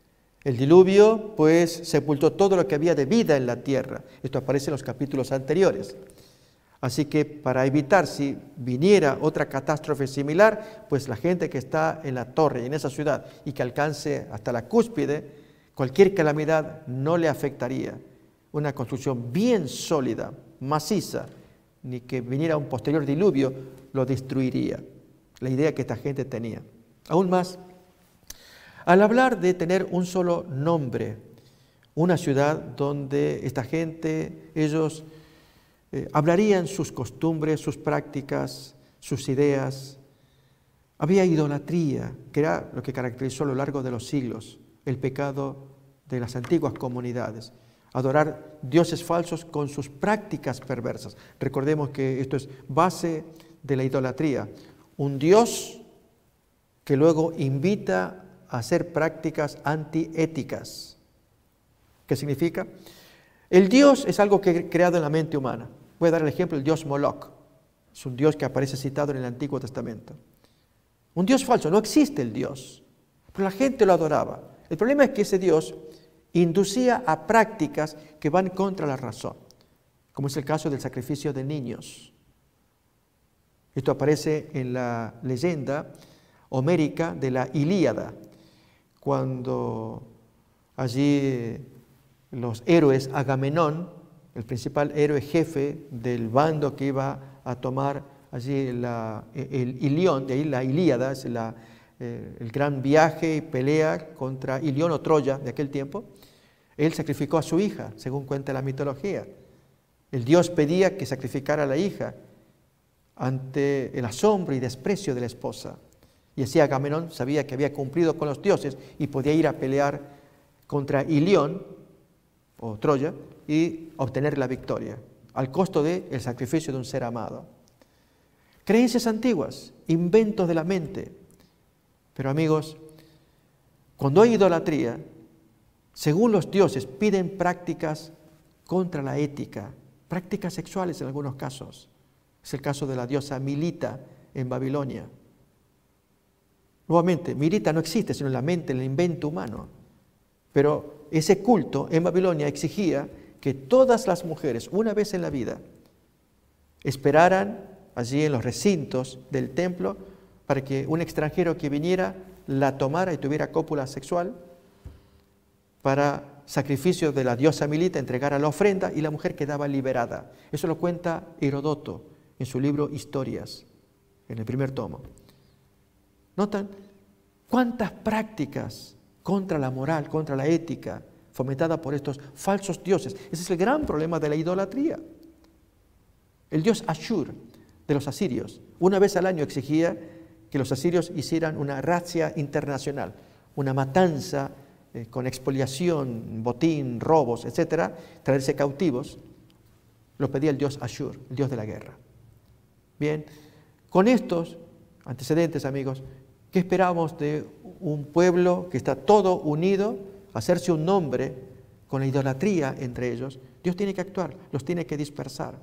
pues sepultó todo lo que había de vida en la tierra. Esto aparece en los capítulos anteriores. Así que para evitar si viniera otra catástrofe similar, pues la gente que está en la torre, en esa ciudad, y que alcance hasta la cúspide, cualquier calamidad no le afectaría. Una construcción bien sólida, maciza, ni que viniera un posterior diluvio lo destruiría. La idea que esta gente tenía. Aún más, al hablar de tener un solo nombre, una ciudad donde esta gente, ellos hablarían sus costumbres, sus prácticas, sus ideas. Había idolatría, que era lo que caracterizó a lo largo de los siglos, el pecado de las antiguas comunidades. Adorar dioses falsos con sus prácticas perversas. Recordemos que esto es base de la idolatría. Un Dios que luego invita a hacer prácticas antiéticas. ¿Qué significa? El Dios es algo que creado en la mente humana. Voy a dar el ejemplo del Dios Moloch. Es un Dios que aparece citado en el Antiguo Testamento. Un Dios falso, no existe el Dios, pero la gente lo adoraba. El problema es que ese Dios inducía a prácticas que van contra la razón, como es el caso del sacrificio de niños. Esto aparece en la leyenda homérica de la Ilíada, cuando allí los héroes, Agamenón, el principal héroe jefe del bando que iba a tomar allí el Ilión, de ahí la Ilíada, es el gran viaje y pelea contra Ilión o Troya de aquel tiempo. Él sacrificó a su hija, según cuenta la mitología. El dios pedía que sacrificara a la hija ante el asombro y desprecio de la esposa. Y así Agamenón sabía que había cumplido con los dioses y podía ir a pelear contra Ilión o Troya y obtener la victoria, al costo del sacrificio de un ser amado. Creencias antiguas, inventos de la mente. Pero amigos, cuando hay idolatría, según los dioses, piden prácticas contra la ética, prácticas sexuales en algunos casos. Es el caso de la diosa Milita en Babilonia. Nuevamente, Milita no existe sino en la mente, en el invento humano. Pero ese culto en Babilonia exigía que todas las mujeres, una vez en la vida, esperaran allí en los recintos del templo para que un extranjero que viniera la tomara y tuviera cópula sexual, para sacrificio de la diosa Milita entregara la ofrenda y la mujer quedaba liberada. Eso lo cuenta Heródoto en su libro Historias. en el primer tomo. ¿Notan cuántas prácticas contra la moral, contra la ética, fomentada por estos falsos dioses? Ese es el gran problema de la idolatría. El dios Ashur de los asirios, una vez al año exigía que los asirios hicieran una razzia internacional, una matanza con expoliación, botín, robos, etcétera, traerse cautivos. Lo pedía el dios Ashur, el dios de la guerra. Bien, con estos antecedentes, amigos, ¿qué esperamos de un pueblo que está todo unido, hacerse un nombre con la idolatría entre ellos? Dios tiene que actuar, los tiene que dispersar.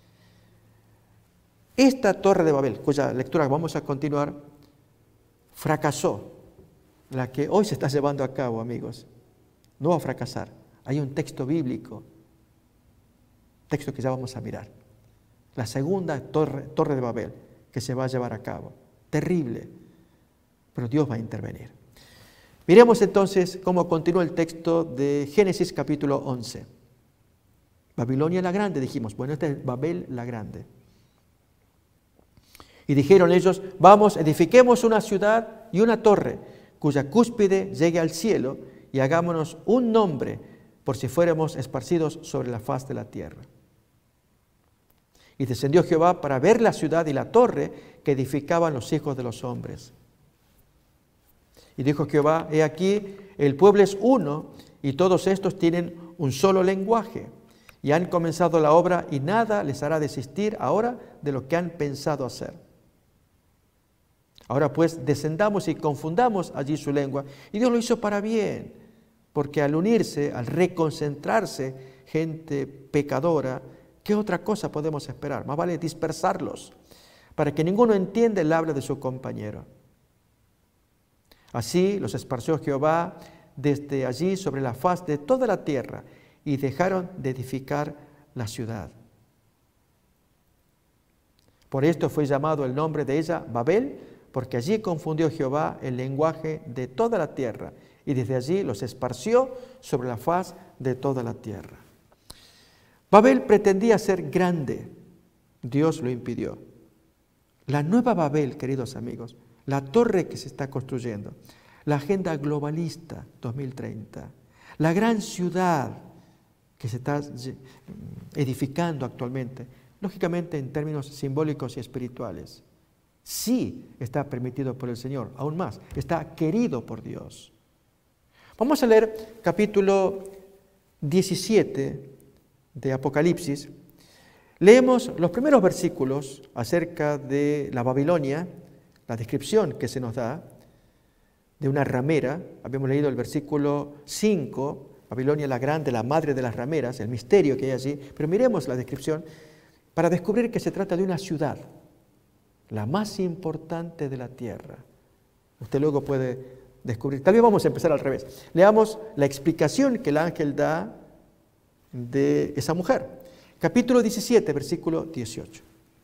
Esta torre de Babel, cuya lectura vamos a continuar, fracasó. La que hoy se está llevando a cabo, amigos, no va a fracasar. Hay un texto bíblico, texto que ya vamos a mirar. La segunda torre de Babel que se va a llevar a cabo. Terrible, pero Dios va a intervenir. Miremos entonces cómo continúa el texto de Génesis capítulo 11. Babilonia la Grande, dijimos. Bueno, esta es Babel la Grande. Y dijeron ellos, vamos, edifiquemos una ciudad y una torre, cuya cúspide llegue al cielo, y hagámonos un nombre, por si fuéramos esparcidos sobre la faz de la tierra. Y descendió Jehová para ver la ciudad y la torre que edificaban los hijos de los hombres. Y dijo Jehová, he aquí, el pueblo es uno, y todos estos tienen un solo lenguaje, y han comenzado la obra, y nada les hará desistir ahora de lo que han pensado hacer. Ahora pues descendamos y confundamos allí su lengua. Y Dios lo hizo para bien, porque al unirse, al reconcentrarse gente pecadora, ¿qué otra cosa podemos esperar? Más vale dispersarlos, para que ninguno entienda el habla de su compañero. Así los esparció Jehová desde allí sobre la faz de toda la tierra, y dejaron de edificar la ciudad. Por esto fue llamado el nombre de ella Babel, porque allí confundió Jehová el lenguaje de toda la tierra, y desde allí los esparció sobre la faz de toda la tierra. Babel pretendía ser grande, Dios lo impidió. La nueva Babel, queridos amigos, la torre que se está construyendo, la agenda globalista 2030, la gran ciudad que se está edificando actualmente, lógicamente en términos simbólicos y espirituales, sí está permitido por el Señor, aún más, está querido por Dios. Vamos a leer capítulo 17 de Apocalipsis. Leemos los primeros versículos acerca de la Babilonia, la descripción que se nos da de una ramera. Habíamos leído el versículo 5, Babilonia la Grande, la madre de las rameras, el misterio que hay allí. Pero miremos la descripción para descubrir que se trata de una ciudad, la más importante de la tierra. Usted luego puede descubrir. Tal vez vamos a empezar al revés. Leamos la explicación que el ángel da de esa mujer. Capítulo 17, versículo 18.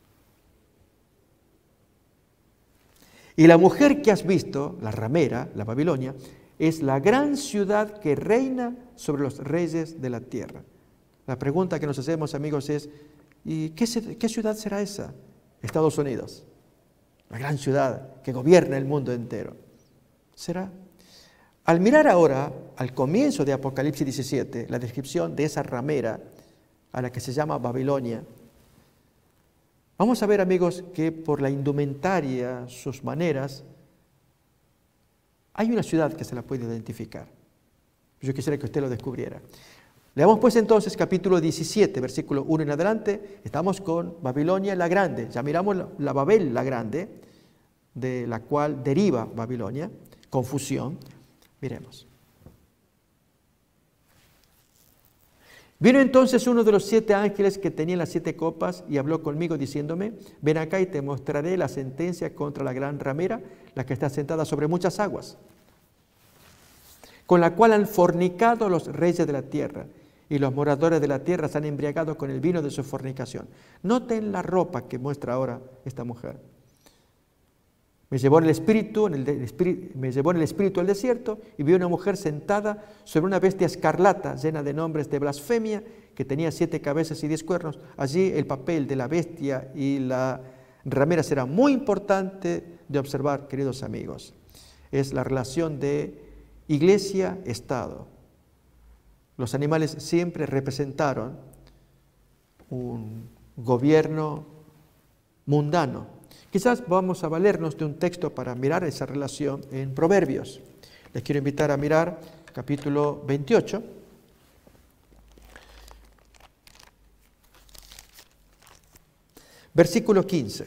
Y la mujer que has visto, la ramera, la Babilonia, es la gran ciudad que reina sobre los reyes de la tierra. La pregunta que nos hacemos, amigos, es, ¿y qué ciudad será esa? Estados Unidos. La gran ciudad que gobierna el mundo entero. ¿Será? Al mirar ahora, al comienzo de Apocalipsis 17, la descripción de esa ramera a la que se llama Babilonia, vamos a ver, amigos, que por la indumentaria, sus maneras, hay una ciudad que se la puede identificar. Yo quisiera que usted lo descubriera. Leamos pues entonces capítulo 17, versículo 1 en adelante. Estamos con Babilonia la Grande. Ya miramos la Babel la Grande, de la cual deriva Babilonia, confusión. Miremos. Vino entonces uno de los 7 ángeles que tenían las 7 copas y habló conmigo diciéndome, ven acá y te mostraré la sentencia contra la gran ramera, la que está sentada sobre muchas aguas, con la cual han fornicado los reyes de la tierra, y los moradores de la tierra se han embriagado con el vino de su fornicación. Noten la ropa que muestra ahora esta mujer. Me llevó en el espíritu al desierto, y vi una mujer sentada sobre una bestia escarlata, llena de nombres de blasfemia, que tenía 7 cabezas y 10 cuernos. Allí el papel de la bestia y la ramera será muy importante de observar, queridos amigos. Es la relación de iglesia-estado. Los animales siempre representaron un gobierno mundano. Quizás vamos a valernos de un texto para mirar esa relación en Proverbios. Les quiero invitar a mirar capítulo 28. Versículo 15.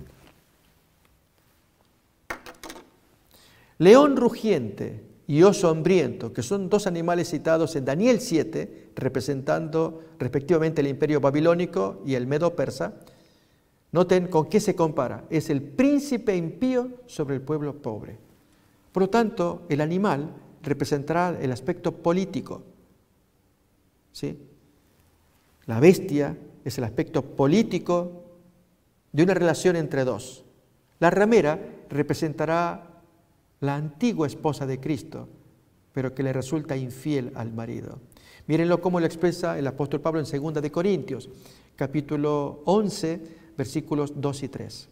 León rugiente y oso hambriento, que son dos animales citados en Daniel 7, representando respectivamente el imperio babilónico y el medo-persa. Noten con qué se compara. Es el príncipe impío sobre el pueblo pobre. Por lo tanto, el animal representará el aspecto político. ¿Sí? La bestia es el aspecto político de una relación entre dos. La ramera representará la antigua esposa de Cristo, pero que le resulta infiel al marido. Mírenlo cómo lo expresa el apóstol Pablo en 2 de Corintios, capítulo 11, versículos 2 y 3.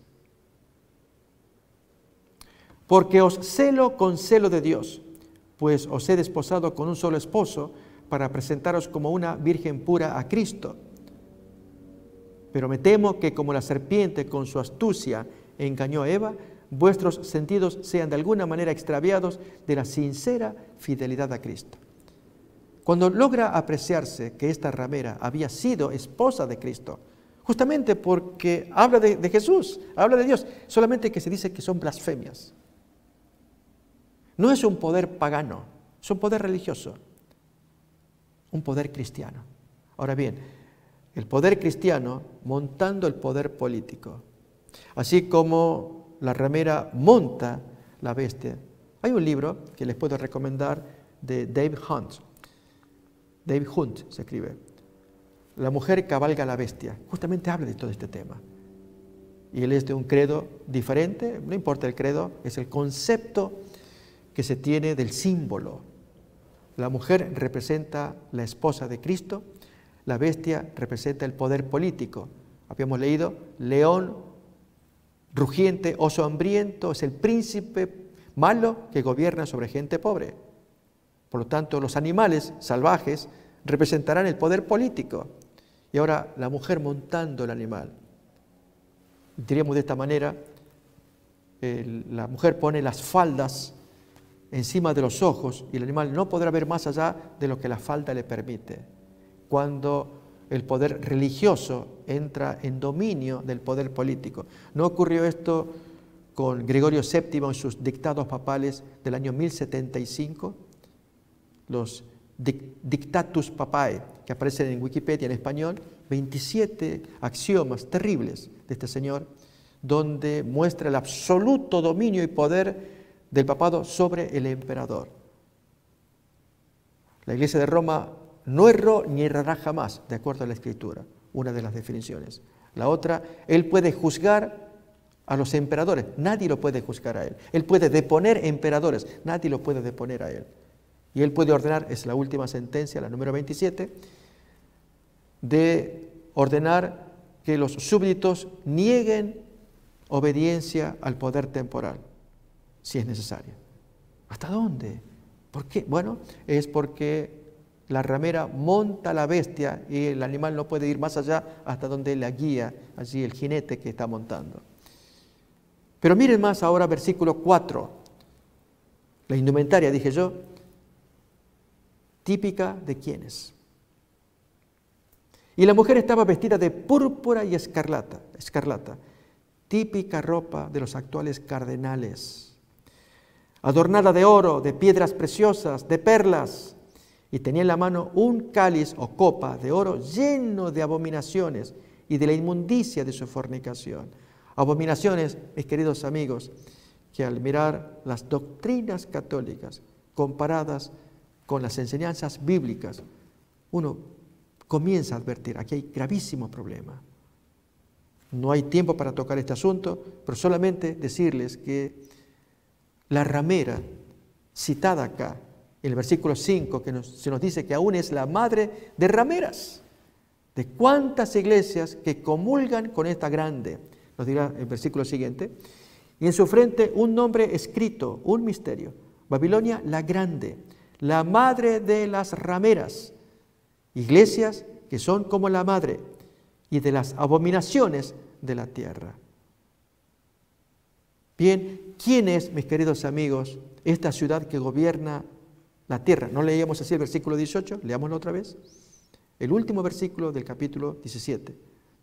Porque os celo con celo de Dios, pues os he desposado con un solo esposo para presentaros como una virgen pura a Cristo. Pero me temo que como la serpiente con su astucia engañó a Eva, vuestros sentidos sean de alguna manera extraviados de la sincera fidelidad a Cristo. Cuando logra apreciarse que esta ramera había sido esposa de Cristo, justamente porque habla de Jesús, habla de Dios, solamente que se dice que son blasfemias. No es un poder pagano, es un poder religioso, un poder cristiano. Ahora bien, el poder cristiano montando el poder político, así como la ramera monta la bestia. Hay un libro que les puedo recomendar de Dave Hunt. Dave Hunt se escribe. La mujer cabalga la bestia. Justamente habla de todo este tema. Y él es de un credo diferente, no importa el credo, es el concepto que se tiene del símbolo. La mujer representa la esposa de Cristo, la bestia representa el poder político. Habíamos leído, león rugiente, oso hambriento, es el príncipe malo que gobierna sobre gente pobre. Por lo tanto, los animales salvajes representarán el poder político. Y ahora la mujer montando el animal. Diríamos de esta manera, la mujer pone las faldas encima de los ojos y el animal no podrá ver más allá de lo que la falda le permite. Cuando el poder religioso entra en dominio del poder político. ¿No ocurrió esto con Gregorio VII en sus dictados papales del año 1075? Los Dictatus Papae, que aparecen en Wikipedia en español, 27 axiomas terribles de este señor, donde muestra el absoluto dominio y poder del papado sobre el emperador. La Iglesia de Roma no erró ni errará jamás, de acuerdo a la Escritura, una de las definiciones. La otra, él puede juzgar a los emperadores, nadie lo puede juzgar a él. Él puede deponer emperadores, nadie lo puede deponer a él. Y él puede ordenar, es la última sentencia, la número 27, de ordenar que los súbditos nieguen obediencia al poder temporal, si es necesario. ¿Hasta dónde? ¿Por qué? Bueno, es porque la ramera monta la bestia y el animal no puede ir más allá hasta donde la guía, allí el jinete que está montando. Pero miren más ahora versículo 4. La indumentaria, dije yo, típica de quiénes. Y la mujer estaba vestida de púrpura y escarlata, típica ropa de los actuales cardenales, adornada de oro, de piedras preciosas, de perlas, y tenía en la mano un cáliz o copa de oro lleno de abominaciones y de la inmundicia de su fornicación. Abominaciones, mis queridos amigos, que al mirar las doctrinas católicas comparadas con las enseñanzas bíblicas, uno comienza a advertir, aquí hay gravísimo problema. No hay tiempo para tocar este asunto, pero solamente decirles que la ramera citada acá, en el versículo 5, que se nos dice que aún es la madre de rameras, de cuántas iglesias que comulgan con esta grande, nos dirá el versículo siguiente, y en su frente un nombre escrito, un misterio, Babilonia la grande, la madre de las rameras, iglesias que son como la madre, y de las abominaciones de la tierra. Bien, ¿quién es, mis queridos amigos, esta ciudad que gobierna la tierra? ¿No leíamos así el versículo 18? Leámoslo otra vez. El último versículo del capítulo 17.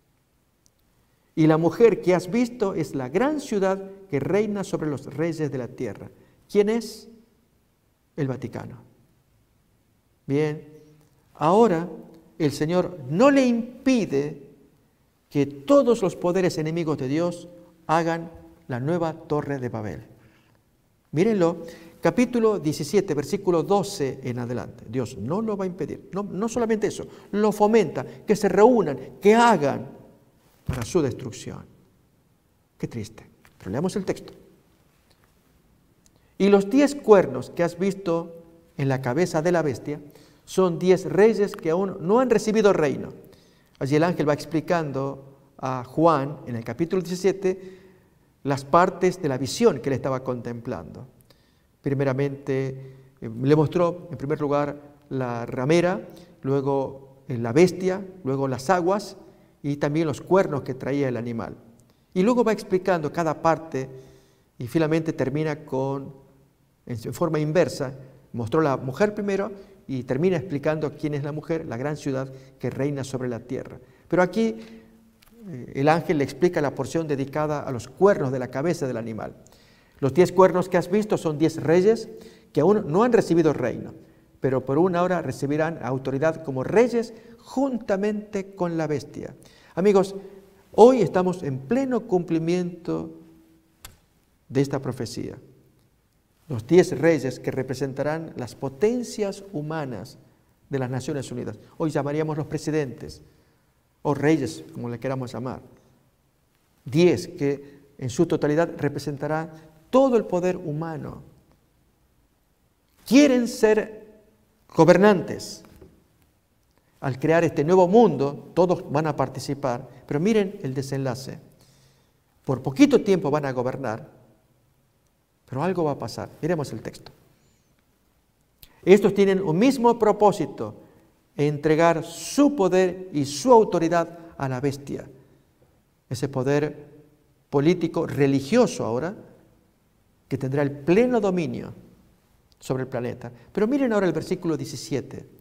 Y la mujer que has visto es la gran ciudad que reina sobre los reyes de la tierra. ¿Quién es? El Vaticano. Bien, ahora el Señor no le impide que todos los poderes enemigos de Dios hagan la nueva Torre de Babel. Mírenlo, capítulo 17, versículo 12 en adelante. Dios no lo va a impedir. No solamente eso, lo fomenta, que se reúnan, que hagan para su destrucción. Qué triste. Pero leamos el texto. Y los 10 cuernos que has visto en la cabeza de la bestia son 10 reyes que aún no han recibido reino. Allí el ángel va explicando a Juan en el capítulo 17 las partes de la visión que él estaba contemplando. Primeramente le mostró en primer lugar la ramera, luego la bestia, luego las aguas y también los cuernos que traía el animal. Y luego va explicando cada parte y finalmente termina en forma inversa. Mostró la mujer primero y termina explicando quién es la mujer, la gran ciudad que reina sobre la tierra. Pero aquí el ángel le explica la porción dedicada a los cuernos de la cabeza del animal. Los 10 cuernos que has visto son 10 reyes que aún no han recibido reino, pero por una hora recibirán autoridad como reyes juntamente con la bestia. Amigos, hoy estamos en pleno cumplimiento de esta profecía. Los 10 reyes que representarán las potencias humanas de las Naciones Unidas. Hoy llamaríamos los presidentes o reyes, como le queramos llamar. 10 que en su totalidad representarán todo el poder humano. Quieren ser gobernantes. Al crear este nuevo mundo, todos van a participar, pero miren el desenlace. Por poquito tiempo van a gobernar, pero algo va a pasar. Miremos el texto. Estos tienen un mismo propósito: entregar su poder y su autoridad a la bestia. Ese poder político, religioso ahora, que tendrá el pleno dominio sobre el planeta. Pero miren ahora el versículo 17.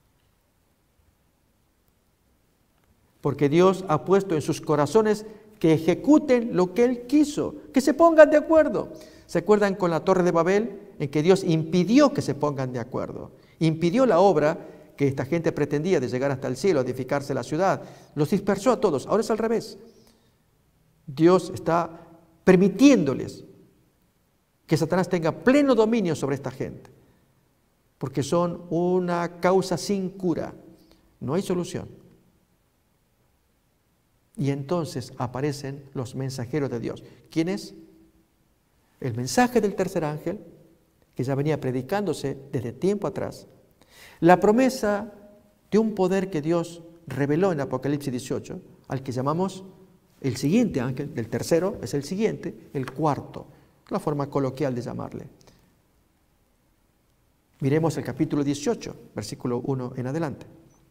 Porque Dios ha puesto en sus corazones que ejecuten lo que Él quiso, que se pongan de acuerdo. ¿Se acuerdan con la Torre de Babel en que Dios impidió que se pongan de acuerdo? Impidió la obra que esta gente pretendía de llegar hasta el cielo, edificarse la ciudad. Los dispersó a todos. Ahora es al revés. Dios está permitiéndoles que Satanás tenga pleno dominio sobre esta gente, porque son una causa sin cura. No hay solución. Y entonces aparecen los mensajeros de Dios. ¿Quién es? El mensaje del tercer ángel, que ya venía predicándose desde tiempo atrás. La promesa de un poder que Dios reveló en Apocalipsis 18, al que llamamos el siguiente ángel. Del tercero es el siguiente, el cuarto, la forma coloquial de llamarle. Miremos el capítulo 18, versículo 1 en adelante.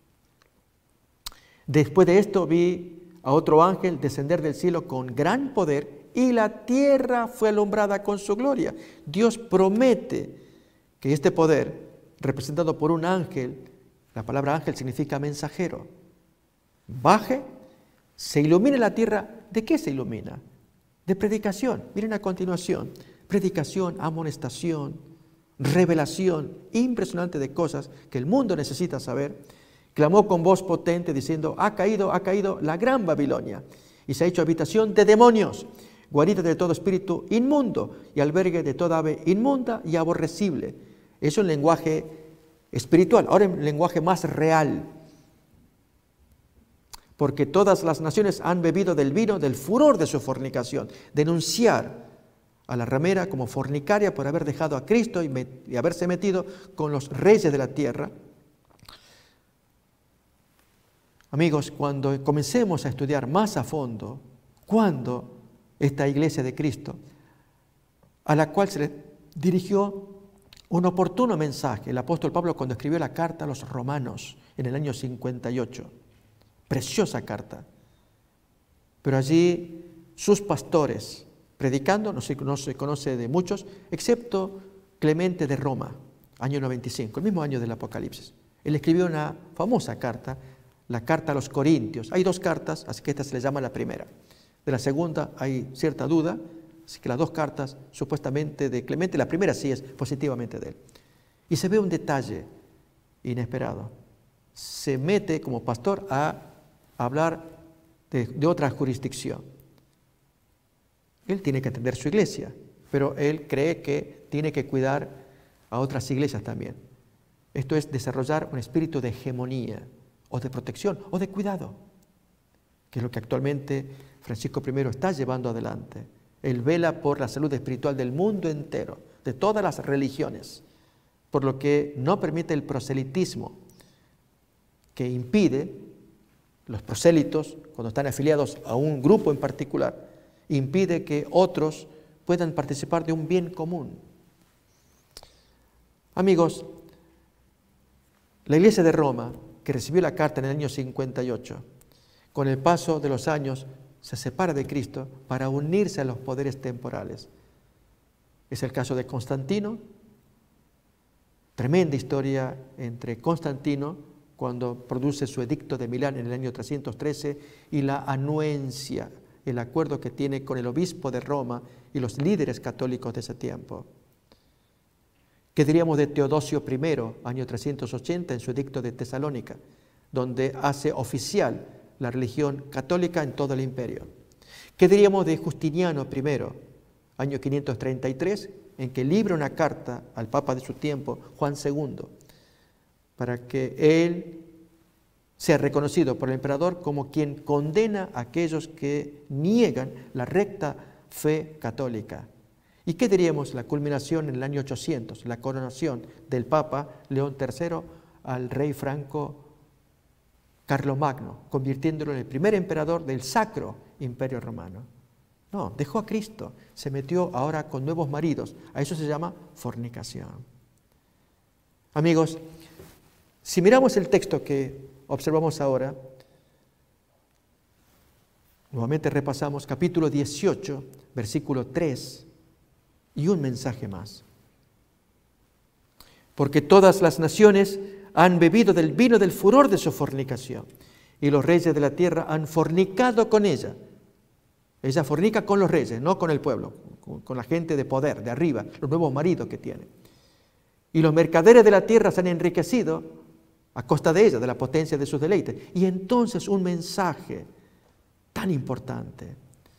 Después de esto vi a otro ángel descender del cielo con gran poder, y la tierra fue alumbrada con su gloria. Dios promete que este poder, representado por un ángel, la palabra ángel significa mensajero, baje, se ilumine la tierra. ¿De qué se ilumina? De predicación. Miren a continuación: predicación, amonestación, revelación impresionante de cosas que el mundo necesita saber. Clamó con voz potente diciendo: ha caído la gran Babilonia, y se ha hecho habitación de demonios, guarida de todo espíritu inmundo y albergue de toda ave inmunda y aborrecible. Eso en lenguaje espiritual. Ahora en lenguaje más real. Porque todas las naciones han bebido del vino del furor de su fornicación. Denunciar a la ramera como fornicaria por haber dejado a Cristo y haberse metido con los reyes de la tierra. Amigos, cuando comencemos a estudiar más a fondo, cuando esta iglesia de Cristo, a la cual se le dirigió un oportuno mensaje. El apóstol Pablo, cuando escribió la carta a los romanos en el año 58, preciosa carta, pero allí sus pastores, predicando, no se conoce de muchos, excepto Clemente de Roma, año 95, el mismo año del Apocalipsis. Él escribió una famosa carta, la carta a los Corintios. Hay dos cartas, así que esta se le llama la primera. De la segunda hay cierta duda, así que las dos cartas supuestamente de Clemente, la primera sí es positivamente de él. Y se ve un detalle inesperado. Se mete como pastor a hablar de otra jurisdicción. Él tiene que atender su iglesia, pero él cree que tiene que cuidar a otras iglesias también. Esto es desarrollar un espíritu de hegemonía, o de protección, o de cuidado, que es lo que actualmente Francisco I está llevando adelante. Él vela por la salud espiritual del mundo entero, de todas las religiones, por lo que no permite el proselitismo, que impide, los prosélitos, cuando están afiliados a un grupo en particular, impide que otros puedan participar de un bien común. Amigos, la Iglesia de Roma, que recibió la carta en el año 58, con el paso de los años se separa de Cristo para unirse a los poderes temporales. Es el caso de Constantino, tremenda historia entre Constantino, cuando produce su edicto de Milán en el año 313, y la anuencia, el acuerdo que tiene con el obispo de Roma y los líderes católicos de ese tiempo. ¿Qué diríamos de Teodosio I, año 380, en su edicto de Tesalónica, donde hace oficial la religión católica en todo el imperio? ¿Qué diríamos de Justiniano I, año 533, en que libra una carta al Papa de su tiempo, Juan II, para que él sea reconocido por el emperador como quien condena a aquellos que niegan la recta fe católica? ¿Y qué diríamos la culminación en el año 800, la coronación del Papa León III al rey franco Carlomagno, convirtiéndolo en el primer emperador del Sacro Imperio Romano? No, dejó a Cristo, se metió ahora con nuevos maridos. A eso se llama fornicación. Amigos, si miramos el texto que observamos ahora, nuevamente repasamos capítulo 18, versículo 3, y un mensaje más. Porque todas las naciones han bebido del vino del furor de su fornicación, y los reyes de la tierra han fornicado con ella. Ella fornica con los reyes, no con el pueblo, con la gente de poder, de arriba, los nuevos maridos que tiene. Y los mercaderes de la tierra se han enriquecido a costa de ella, de la potencia de sus deleites. Y entonces un mensaje tan importante.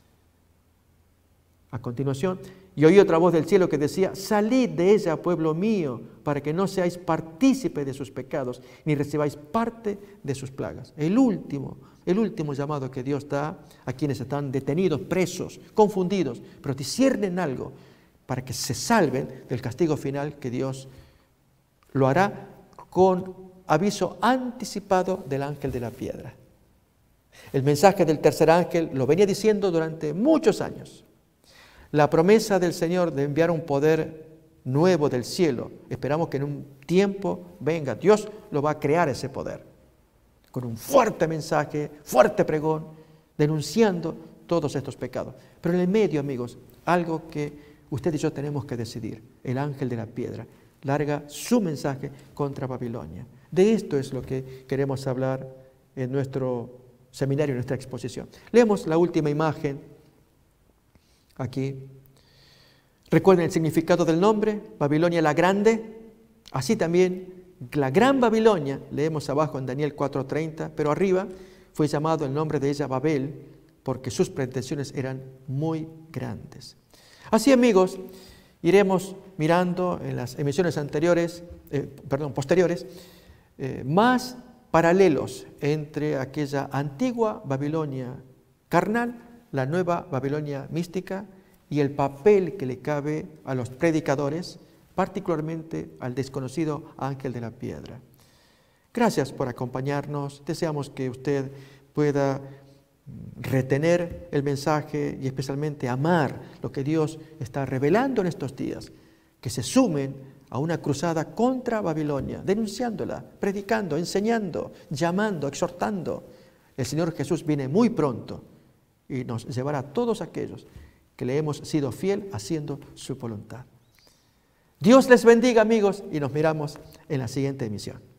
A continuación, y oí otra voz del cielo que decía: salid de ella, pueblo mío, para que no seáis partícipe de sus pecados, ni recibáis parte de sus plagas. El último llamado que Dios da a quienes están detenidos, presos, confundidos, pero disciernen algo para que se salven del castigo final, que Dios lo hará con aviso anticipado del ángel de la piedra. El mensaje del tercer ángel lo venía diciendo durante muchos años. La promesa del Señor de enviar un poder nuevo del cielo, esperamos que en un tiempo venga. Dios lo va a crear ese poder, con un fuerte mensaje, fuerte pregón, denunciando todos estos pecados. Pero en el medio, amigos, algo que usted y yo tenemos que decidir. El ángel de la piedra larga su mensaje contra Babilonia. De esto es lo que queremos hablar en nuestro seminario, en nuestra exposición. Leemos la última imagen aquí. Recuerden el significado del nombre, Babilonia la Grande. Así también la Gran Babilonia, leemos abajo en Daniel 4:30, pero arriba fue llamado el nombre de ella Babel, porque sus pretensiones eran muy grandes. Así, amigos, iremos mirando en las emisiones posteriores, más paralelos entre aquella antigua Babilonia carnal, la nueva Babilonia mística, y el papel que le cabe a los predicadores, particularmente al desconocido ángel de la piedra. Gracias por acompañarnos. Deseamos que usted pueda retener el mensaje y especialmente amar lo que Dios está revelando en estos días, que se sumen a una cruzada contra Babilonia, denunciándola, predicando, enseñando, llamando, exhortando. El Señor Jesús viene muy pronto y nos llevará a todos aquellos que le hemos sido fiel haciendo su voluntad. Dios les bendiga, amigos, y nos miramos en la siguiente emisión.